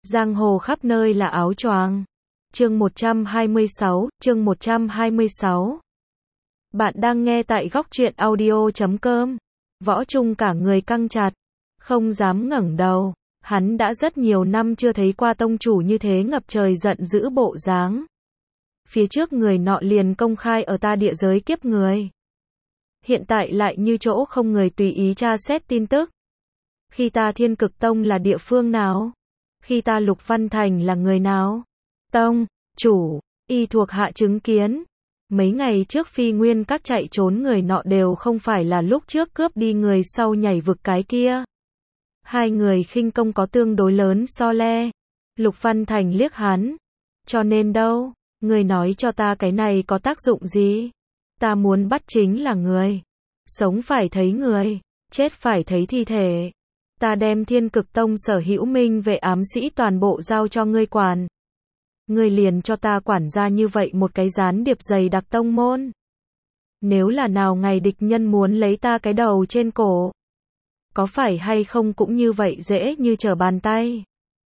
Giang hồ khắp nơi là áo choàng. Chương 126. Bạn đang nghe tại góc truyện audio.com. Võ Trung cả người căng chặt, không dám ngẩng đầu. Hắn đã rất nhiều năm chưa thấy qua tông chủ như thế ngập trời giận dữ bộ dáng. Phía trước người nọ liền công khai ở ta địa giới kiếp người. Hiện tại lại như chỗ không người tùy ý tra xét tin tức. Khi ta Thiên Cực Tông là địa phương nào? Khi ta Lục Văn Thành là người nào? Tông, chủ, y thuộc hạ chứng kiến. Mấy ngày trước Phi Nguyên Các chạy trốn người nọ đều không phải là lúc trước cướp đi người sau nhảy vực cái kia. Hai người khinh công có tương đối lớn so le. Lục Văn Thành liếc hắn. Cho nên đâu, người nói cho ta cái này có tác dụng gì? Ta muốn bắt chính là người. Sống phải thấy người, chết phải thấy thi thể. Ta đem Thiên Cực Tông sở hữu minh vệ ám sĩ toàn bộ giao cho ngươi quản. Ngươi liền cho ta quản ra như vậy một cái gián điệp dày đặc tông môn. Nếu là nào ngày địch nhân muốn lấy ta cái đầu trên cổ, có phải hay không cũng như vậy dễ như trở bàn tay.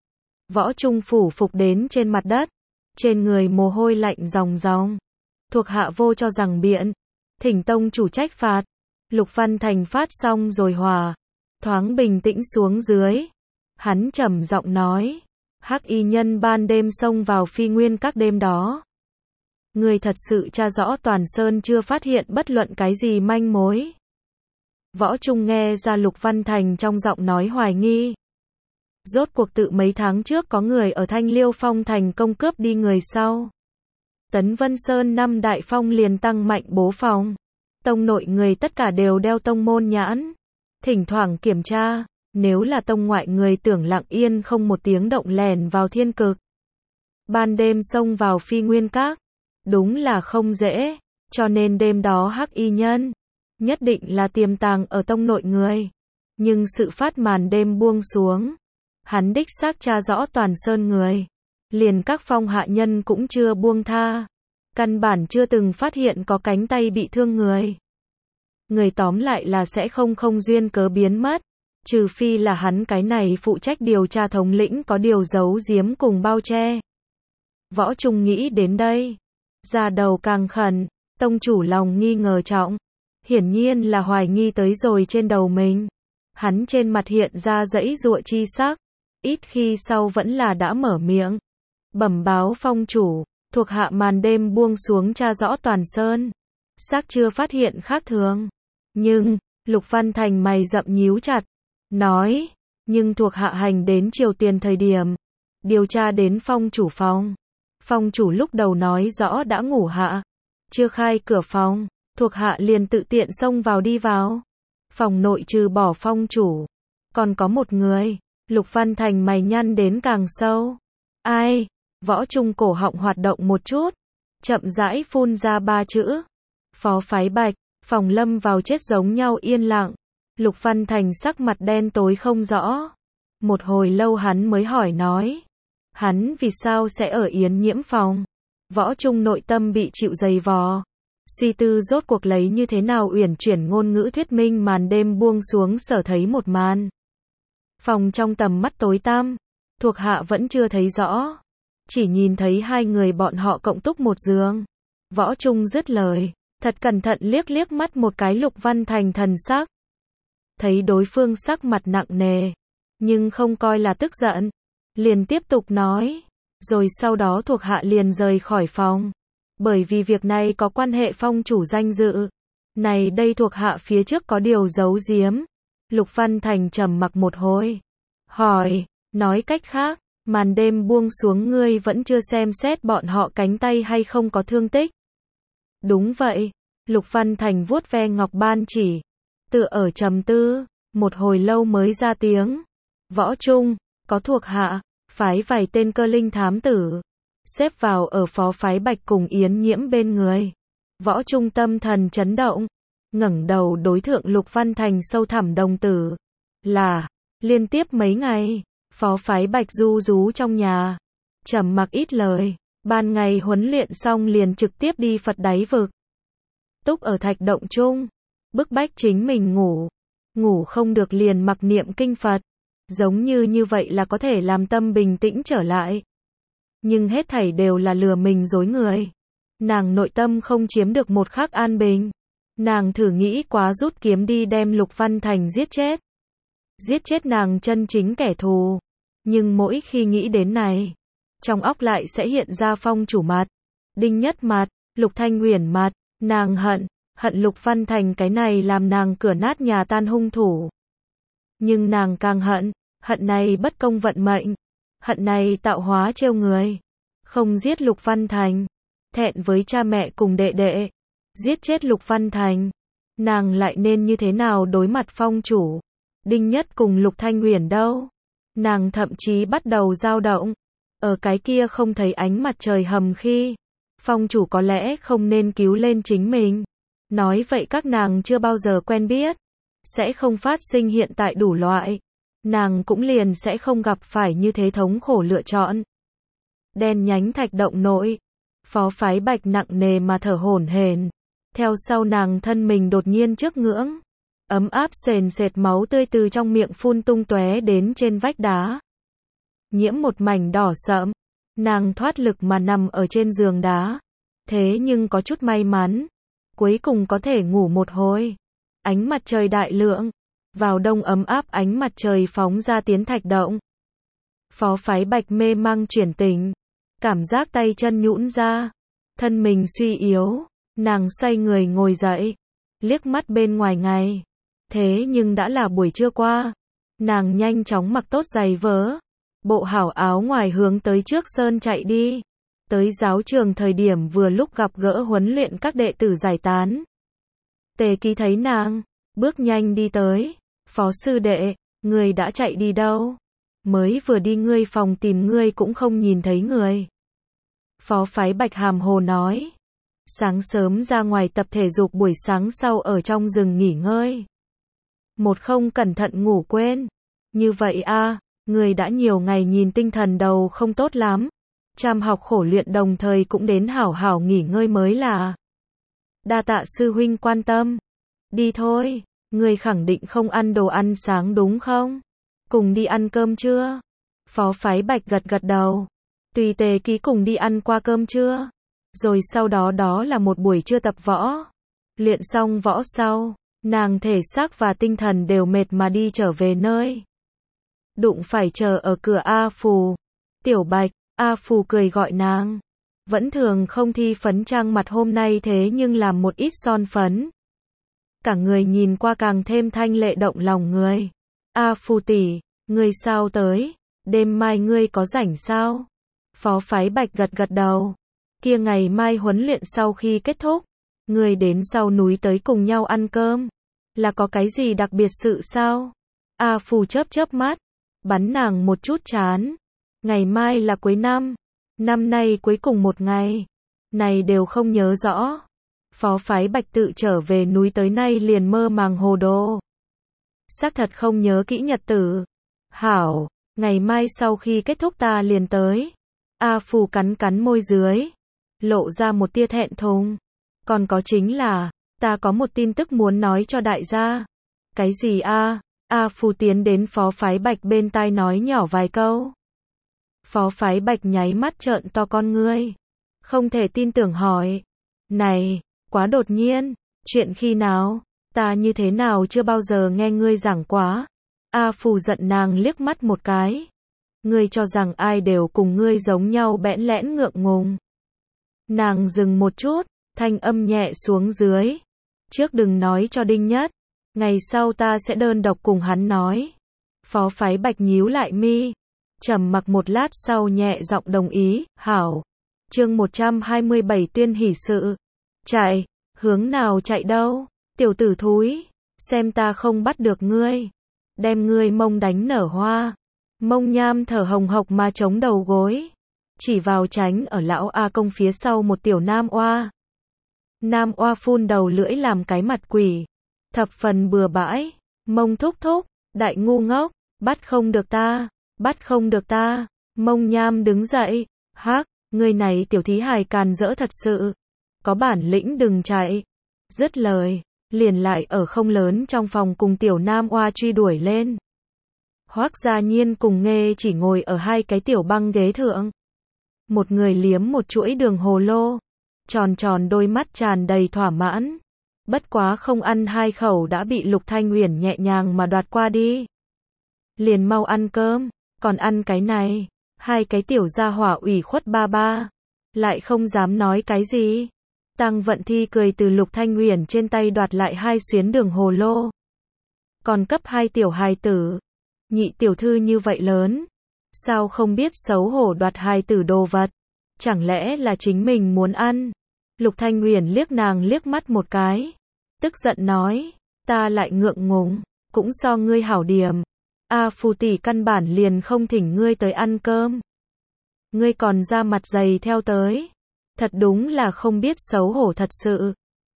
Võ Trung phủ phục đến trên mặt đất, trên người mồ hôi lạnh ròng ròng. Thuộc hạ vô cho rằng biện, thỉnh tông chủ trách phạt. Lục Văn Thành phát xong rồi hòa, thoáng bình tĩnh xuống dưới. Hắn trầm giọng nói, Hắc y nhân ban đêm xông vào Phi Nguyên Các đêm đó. Người thật sự tra rõ toàn sơn chưa phát hiện bất luận cái gì manh mối. Võ Trung nghe ra Lục Văn Thành trong giọng nói hoài nghi. Rốt cuộc tự mấy tháng trước có người ở Thanh Liêu Phong thành công cướp đi người sau. Tấn Vân Sơn năm đại phong liền tăng mạnh bố phòng. Tông nội người tất cả đều đeo tông môn nhãn. Thỉnh thoảng kiểm tra, nếu là tông ngoại người tưởng lặng yên không một tiếng động lèn vào Thiên Cực. Ban đêm xông vào Phi Nguyên Các, đúng là không dễ, cho nên đêm đó Hắc y nhân nhất định là tiềm tàng ở tông nội người. Nhưng sự phát màn đêm buông xuống, hắn đích xác tra rõ toàn sơn người, liền các phong hạ nhân cũng chưa buông tha, căn bản chưa từng phát hiện có cánh tay bị thương người. Người tóm lại là sẽ không duyên cớ biến mất, trừ phi là hắn cái này phụ trách điều tra thống lĩnh có điều giấu giếm cùng bao che. Võ Trung nghĩ đến đây, da đầu càng khẩn, tông chủ lòng nghi ngờ trọng, hiển nhiên là hoài nghi tới rồi trên đầu mình. Hắn trên mặt hiện ra giãy giụa chi sắc, ít khi sau vẫn là đã mở miệng, bẩm báo phong chủ, thuộc hạ màn đêm buông xuống tra rõ toàn sơn, xác chưa phát hiện khác thường. Nhưng, Lục Văn Thành mày rậm nhíu chặt, nói, nhưng thuộc hạ hành đến Triều Tiền thời điểm, điều tra đến phong chủ phòng. Phong chủ lúc đầu nói rõ đã ngủ hạ, chưa khai cửa phòng, thuộc hạ liền tự tiện xông vào đi vào. Phòng nội trừ bỏ phong chủ, còn có một người. Lục Văn Thành mày nhăn đến càng sâu. Ai? Võ Trung cổ họng hoạt động một chút, chậm rãi phun ra ba chữ. Phó Phái Bạch. Phòng lâm vào chết giống nhau yên lặng. Lục Văn Thành sắc mặt đen tối không rõ. Một hồi lâu hắn mới hỏi nói. Hắn vì sao sẽ ở Yến Nhiễm phòng? Võ Trung nội tâm bị chịu dày vò. Suy tư rốt cuộc lấy như thế nào uyển chuyển ngôn ngữ thuyết minh màn đêm buông xuống sở thấy một màn. Phòng trong tầm mắt tối tăm, thuộc hạ vẫn chưa thấy rõ. Chỉ nhìn thấy hai người bọn họ cộng túc một giường. Võ Trung dứt lời, thật cẩn thận liếc mắt một cái Lục Văn Thành thần sắc. Thấy đối phương sắc mặt nặng nề, nhưng không coi là tức giận, liền tiếp tục nói, rồi sau đó thuộc hạ liền rời khỏi phòng, bởi vì việc này có quan hệ phong chủ danh dự. Này đây thuộc hạ phía trước có điều giấu giếm. Lục Văn Thành trầm mặc một hồi, hỏi, nói cách khác, màn đêm buông xuống ngươi vẫn chưa xem xét bọn họ cánh tay hay không có thương tích. Đúng vậy. Lục Văn Thành vuốt ve ngọc ban chỉ, tựa ở trầm tư, một hồi lâu mới ra tiếng. Võ Trung, có thuộc hạ, phái vài tên cơ linh thám tử, xếp vào ở Phó Phái Bạch cùng Yến Nhiễm bên người. Võ Trung tâm thần chấn động, ngẩng đầu đối thượng Lục Văn Thành sâu thẳm đồng tử. Là, liên tiếp mấy ngày, Phó Phái Bạch ru rú trong nhà, trầm mặc ít lời, ban ngày huấn luyện xong liền trực tiếp đi Phật đáy vực. Túc ở thạch động chung, bức bách chính mình ngủ không được liền mặc niệm kinh Phật. Giống như vậy là có thể làm tâm bình tĩnh trở lại. Nhưng hết thảy đều là lừa mình dối người. Nàng nội tâm không chiếm được một khắc an bình. Nàng thử nghĩ quá rút kiếm đi đem Lục Văn Thành giết chết. Giết chết nàng chân chính kẻ thù. Nhưng mỗi khi nghĩ đến này, trong óc lại sẽ hiện ra Phong chủ mặt, Đinh Nhất mặt, Lục Thanh Uyển mặt. Nàng hận Lục Văn Thành cái này làm nàng cửa nát nhà tan hung thủ. Nhưng nàng càng hận này bất công vận mệnh, hận này tạo hóa trêu người. Không giết Lục Văn Thành, thẹn với cha mẹ cùng đệ đệ. Giết chết Lục Văn Thành, nàng lại nên như thế nào đối mặt Phong chủ, Đinh Nhất cùng Lục Thanh Uyển đâu? Nàng thậm chí bắt đầu dao động. Ở cái kia không thấy ánh mặt trời hầm khi, Phong chủ có lẽ không nên cứu lên chính mình. Nói vậy các nàng chưa bao giờ quen biết, sẽ không phát sinh hiện tại đủ loại. Nàng cũng liền sẽ không gặp phải như thế thống khổ lựa chọn. Đen nhánh thạch động nội, Phó Phái Bạch nặng nề mà thở hổn hển. Theo sau nàng thân mình đột nhiên trước ngưỡng, ấm áp sền sệt máu tươi từ trong miệng phun tung tóe đến trên vách đá. Nhiễm một mảnh đỏ sẫm, nàng thoát lực mà nằm ở trên giường đá. Thế nhưng có chút may mắn, cuối cùng có thể ngủ một hồi. Ánh mặt trời đại lượng, vào đông ấm áp ánh mặt trời phóng ra tiến thạch động. Phó Phái Bạch mê mang chuyển tỉnh, cảm giác tay chân nhũn ra, thân mình suy yếu, nàng xoay người ngồi dậy, liếc mắt bên ngoài ngày. Thế nhưng đã là buổi trưa qua, nàng nhanh chóng mặc tốt giày vớ, bộ hảo áo ngoài hướng tới trước sơn chạy đi. Tới giáo trường thời điểm vừa lúc gặp gỡ huấn luyện các đệ tử giải tán. Tề Ký thấy nàng, bước nhanh đi tới. Phó sư đệ, người đã chạy đi đâu? Mới vừa đi ngươi phòng tìm ngươi cũng không nhìn thấy người. Phó Phái Bạch hàm hồ nói. Sáng sớm ra ngoài tập thể dục, buổi sáng sau ở trong rừng nghỉ ngơi. Một không cẩn thận ngủ quên. Như vậy a, người đã nhiều ngày nhìn tinh thần đầu không tốt lắm. Chăm học khổ luyện đồng thời cũng đến hảo hảo nghỉ ngơi mới là. Đa tạ sư huynh quan tâm. Đi thôi, người khẳng định không ăn đồ ăn sáng đúng không? Cùng đi ăn cơm trưa? Phó Phái Bạch gật gật đầu. Tùy Tề Ký cùng đi ăn qua cơm trưa. Rồi sau đó là một buổi trưa tập võ. Luyện xong võ sau, nàng thể xác và tinh thần đều mệt mà đi trở về nơi. Đụng phải chờ ở cửa A Phù. Tiểu Bạch, A Phù cười gọi nàng. Vẫn thường không thi phấn trang mặt hôm nay thế nhưng làm một ít son phấn. Cả người nhìn qua càng thêm thanh lệ động lòng người. A Phù tỷ, ngươi sao tới? Đêm mai ngươi có rảnh sao? Phó Phái Bạch gật gật đầu. Kia ngày mai huấn luyện sau khi kết thúc, ngươi đến sau núi tới cùng nhau ăn cơm. Là có cái gì đặc biệt sự sao? A Phù chớp chớp mắt, bắn nàng một chút chán. Ngày mai là cuối năm. Năm nay cuối cùng một ngày. Này đều không nhớ rõ. Phó Phái Bạch tự trở về núi tới nay liền mơ màng hồ đồ. Xác thật không nhớ kỹ nhật tử. Hảo, ngày mai sau khi kết thúc ta liền tới. A Phù cắn cắn môi dưới, lộ ra một tia thẹn thùng. Còn có chính là, ta có một tin tức muốn nói cho đại gia. Cái gì a? A Phù tiến đến Phó Phái Bạch bên tai nói nhỏ vài câu. Phó Phái Bạch nháy mắt trợn to con ngươi. Không thể tin tưởng hỏi. Này, quá đột nhiên, chuyện khi nào? Ta như thế nào chưa bao giờ nghe ngươi giảng quá. A Phù giận nàng liếc mắt một cái. Ngươi cho rằng ai đều cùng ngươi giống nhau bẽn lẽn ngượng ngùng. Nàng dừng một chút, thanh âm nhẹ xuống dưới. Trước đừng nói cho Đinh Nhất. Ngày sau ta sẽ đơn độc cùng hắn nói. Phó Phái Bạch nhíu lại mi. Trầm mặc một lát sau nhẹ giọng đồng ý. Hảo. Chương 127 tuyên hỷ sự. Chạy. Hướng nào chạy đâu? Tiểu tử thúi. Xem ta không bắt được ngươi. Đem ngươi mông đánh nở hoa. Mông nham thở hồng hộc mà chống đầu gối. Chỉ vào tránh ở lão A Công phía sau một tiểu nam oa. Nam oa phun đầu lưỡi làm cái mặt quỷ. Thập phần bừa bãi. Mông thúc thúc. Đại ngu ngốc. Bắt không được ta. Bắt không được ta. Mông nham đứng dậy. Hắc, ngươi này tiểu thí hài càn rỡ thật sự. Có bản lĩnh đừng chạy. Dứt lời, liền lại ở không lớn trong phòng cùng tiểu nam oa truy đuổi lên. Hoắc Gia Nhiên cùng Nghê Chỉ ngồi ở hai cái tiểu băng ghế thượng. Một người liếm một chuỗi đường hồ lô, tròn tròn đôi mắt tràn đầy thỏa mãn. Bất quá không ăn hai khẩu đã bị Lục Thanh Uyển nhẹ nhàng mà đoạt qua đi. Liền mau ăn cơm, còn ăn cái này. Hai cái tiểu gia hỏa ủy khuất ba ba, lại không dám nói cái gì. Tăng Vận Thi cười từ Lục Thanh Uyển trên tay đoạt lại hai xuyến đường hồ lô. Còn cấp hai tiểu hài tử. Nhị tiểu thư như vậy lớn, sao không biết xấu hổ đoạt hài tử đồ vật? Chẳng lẽ là chính mình muốn ăn? Lục Thanh Uyển liếc nàng liếc mắt một cái, tức giận nói, ta lại ngượng ngùng, cũng so ngươi hảo điểm. A Phù tỷ căn bản liền không thỉnh ngươi tới ăn cơm. Ngươi còn ra mặt dày theo tới. Thật đúng là không biết xấu hổ thật sự.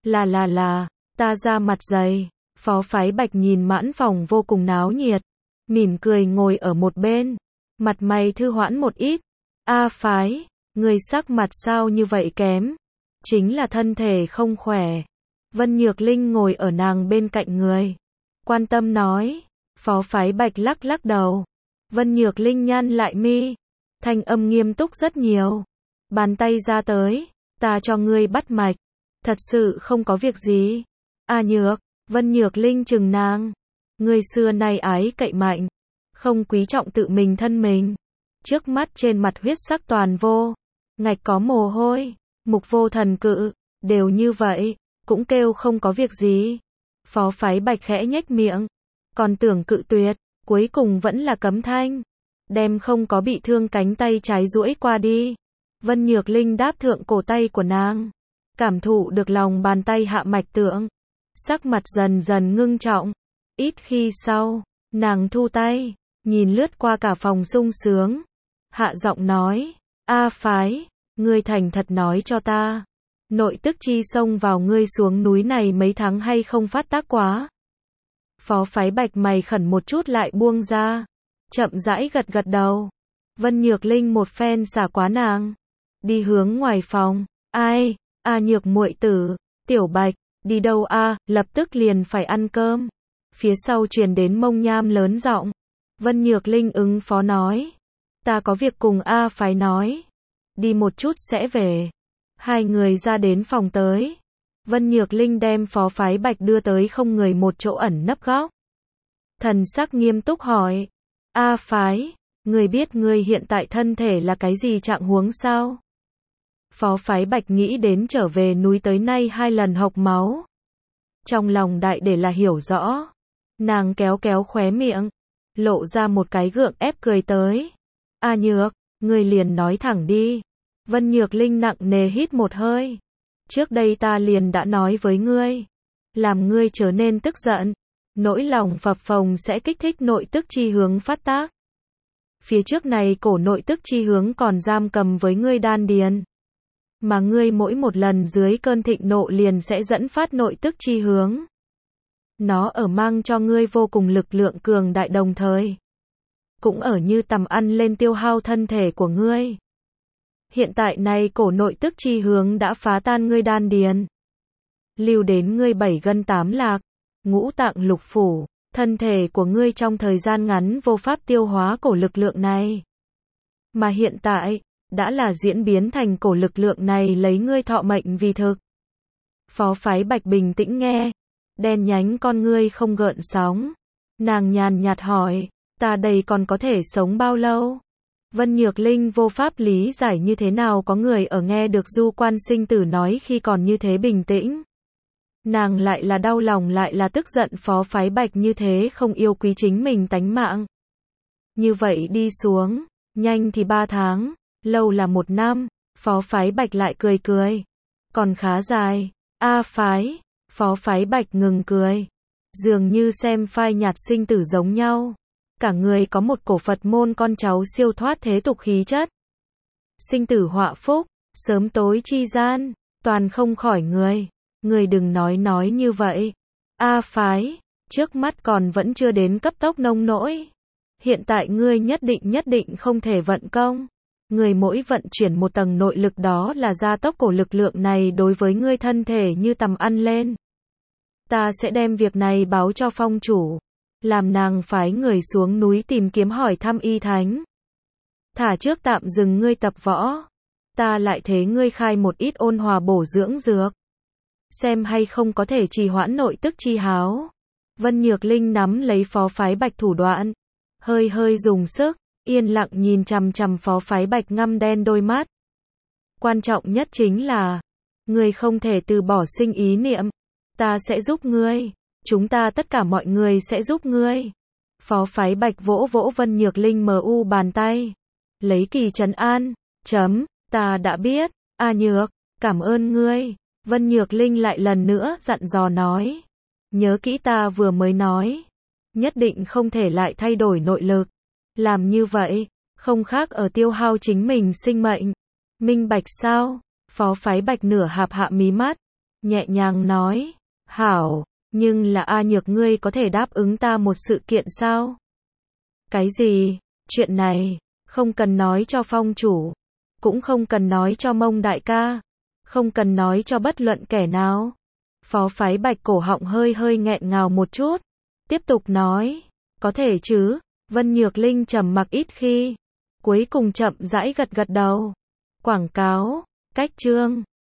Là, ta ra mặt dày. Phó Phái Bạch nhìn mãn phòng vô cùng náo nhiệt, mỉm cười ngồi ở một bên, mặt mày thư hoãn một ít. A Phái, người sắc mặt sao như vậy kém? Chính là thân thể không khỏe. Vân Nhược Linh ngồi ở nàng bên cạnh người, quan tâm nói. Phó Phái Bạch lắc lắc đầu. Vân Nhược Linh nhăn lại mi, thanh âm nghiêm túc rất nhiều. Bàn tay ra tới, ta cho ngươi bắt mạch, thật sự không có việc gì. A Nhược, Vân Nhược Linh chừng nàng, ngươi xưa nay ái cậy mạnh, không quý trọng tự mình thân mình. Trước mắt trên mặt huyết sắc toàn vô, ngạch có mồ hôi, mục vô thần cự, đều như vậy, cũng kêu không có việc gì. Phó Phái Bạch khẽ nhếch miệng, còn tưởng cự tuyệt, cuối cùng vẫn là cấm thanh, đem không có bị thương cánh tay trái duỗi qua đi. Vân Nhược Linh đáp thượng cổ tay của nàng, cảm thụ được lòng bàn tay hạ mạch tượng, sắc mặt dần dần ngưng trọng. Ít khi sau, nàng thu tay, nhìn lướt qua cả phòng sung sướng, hạ giọng nói, A Phái, ngươi thành thật nói cho ta, nội tức chi xông vào ngươi xuống núi này mấy tháng hay không phát tác quá? Phó Phái Bạch mày khẩn một chút lại buông ra, chậm rãi gật gật đầu. Vân Nhược Linh một phen xả quá nàng, đi hướng ngoài phòng. Ai, A Nhược muội tử, Tiểu Bạch, đi đâu a? Lập tức liền phải ăn cơm. Phía sau truyền đến Mông Nham lớn giọng. Vân Nhược Linh ứng phó nói, ta có việc cùng A Phái nói, đi một chút sẽ về. Hai người ra đến phòng tới. Vân Nhược Linh đem Phó Phái Bạch đưa tới không người một chỗ ẩn nấp góc. Thần sắc nghiêm túc hỏi, A Phái, người biết người hiện tại thân thể là cái gì trạng huống sao? Phó Phái Bạch nghĩ đến trở về núi tới nay 2 lần hộc máu. Trong lòng đại để là hiểu rõ. Nàng kéo kéo khóe miệng, lộ ra một cái gượng ép cười tới. A Nhược, người liền nói thẳng đi. Vân Nhược Linh nặng nề hít một hơi. Trước đây ta liền đã nói với ngươi, làm ngươi trở nên tức giận, nỗi lòng phập phồng sẽ kích thích nội tức chi hướng phát tác. Phía trước này cổ nội tức chi hướng còn giam cầm với ngươi đan điền, mà ngươi mỗi một lần dưới cơn thịnh nộ liền sẽ dẫn phát nội tức chi hướng. Nó ở mang cho ngươi vô cùng lực lượng cường đại đồng thời, cũng ở như tầm ăn lên tiêu hao thân thể của ngươi. Hiện tại này cổ nội tức chi hướng đã phá tan ngươi đan điền, lưu đến ngươi 7 gân 8 lạc, ngũ tạng lục phủ, thân thể của ngươi trong thời gian ngắn vô pháp tiêu hóa cổ lực lượng này. Mà hiện tại, đã là diễn biến thành cổ lực lượng này lấy ngươi thọ mệnh vì thực. Phó Phái Bạch bình tĩnh nghe, đen nhánh con ngươi không gợn sóng. Nàng nhàn nhạt hỏi, ta đây còn có thể sống bao lâu? Vân Nhược Linh vô pháp lý giải như thế nào có người ở nghe được Du Quan Sinh Tử nói khi còn như thế bình tĩnh. Nàng lại là đau lòng lại là tức giận Phó Phái Bạch như thế không yêu quý chính mình tánh mạng. Như vậy đi xuống, nhanh thì 3 tháng, lâu là 1 năm, Phó Phái Bạch lại cười cười. Còn khá dài, A Phái, Phó Phái Bạch ngừng cười. Dường như xem phai nhạt sinh tử giống nhau. Cả người có một cổ Phật môn con cháu siêu thoát thế tục khí chất. Sinh tử họa phúc, sớm tối chi gian, toàn không khỏi người. Người đừng nói như vậy. A Phái, trước mắt còn vẫn chưa đến cấp tốc nông nỗi. Hiện tại ngươi nhất định không thể vận công. Người mỗi vận chuyển một tầng nội lực đó là gia tốc cổ lực lượng này đối với ngươi thân thể như tầm ăn lên. Ta sẽ đem việc này báo cho phong chủ. làm nàng phái người xuống núi tìm kiếm hỏi thăm y thánh. Thả trước tạm dừng ngươi tập võ, ta lại thế ngươi khai một ít ôn hòa bổ dưỡng dược, xem hay không có thể trì hoãn nội tức chi háo. Vân Nhược Linh nắm lấy phó phái Bạch thủ đoạn, hơi hơi dùng sức, yên lặng nhìn chằm chằm phó phái Bạch ngăm đen đôi mắt. Quan trọng nhất chính là, ngươi không thể từ bỏ sinh ý niệm, ta sẽ giúp ngươi, chúng ta tất cả mọi người sẽ giúp ngươi. Phó phái Bạch vỗ vỗ Vân Nhược Linh mu bàn tay, lấy kỳ trấn an, ta đã biết, A Nhược, cảm ơn ngươi. Vân Nhược Linh lại lần nữa dặn dò nói, nhớ kỹ ta vừa mới nói, nhất định không thể lại thay đổi nội lực, làm như vậy, không khác ở tiêu hao chính mình sinh mệnh. Minh bạch sao? Phó phái Bạch nửa hạp hạ mí mắt, nhẹ nhàng nói, hảo, nhưng là A Nhược ngươi có thể đáp ứng ta một sự kiện sao? Cái gì? Chuyện này, không cần nói cho Phong chủ, cũng không cần nói cho Mông đại ca, không cần nói cho bất luận kẻ nào. Phó phái Bạch cổ họng hơi hơi nghẹn ngào một chút, tiếp tục nói, có thể chứ. Vân Nhược Linh trầm mặc ít khi, cuối cùng chậm rãi gật gật đầu. Quảng cáo, cách chương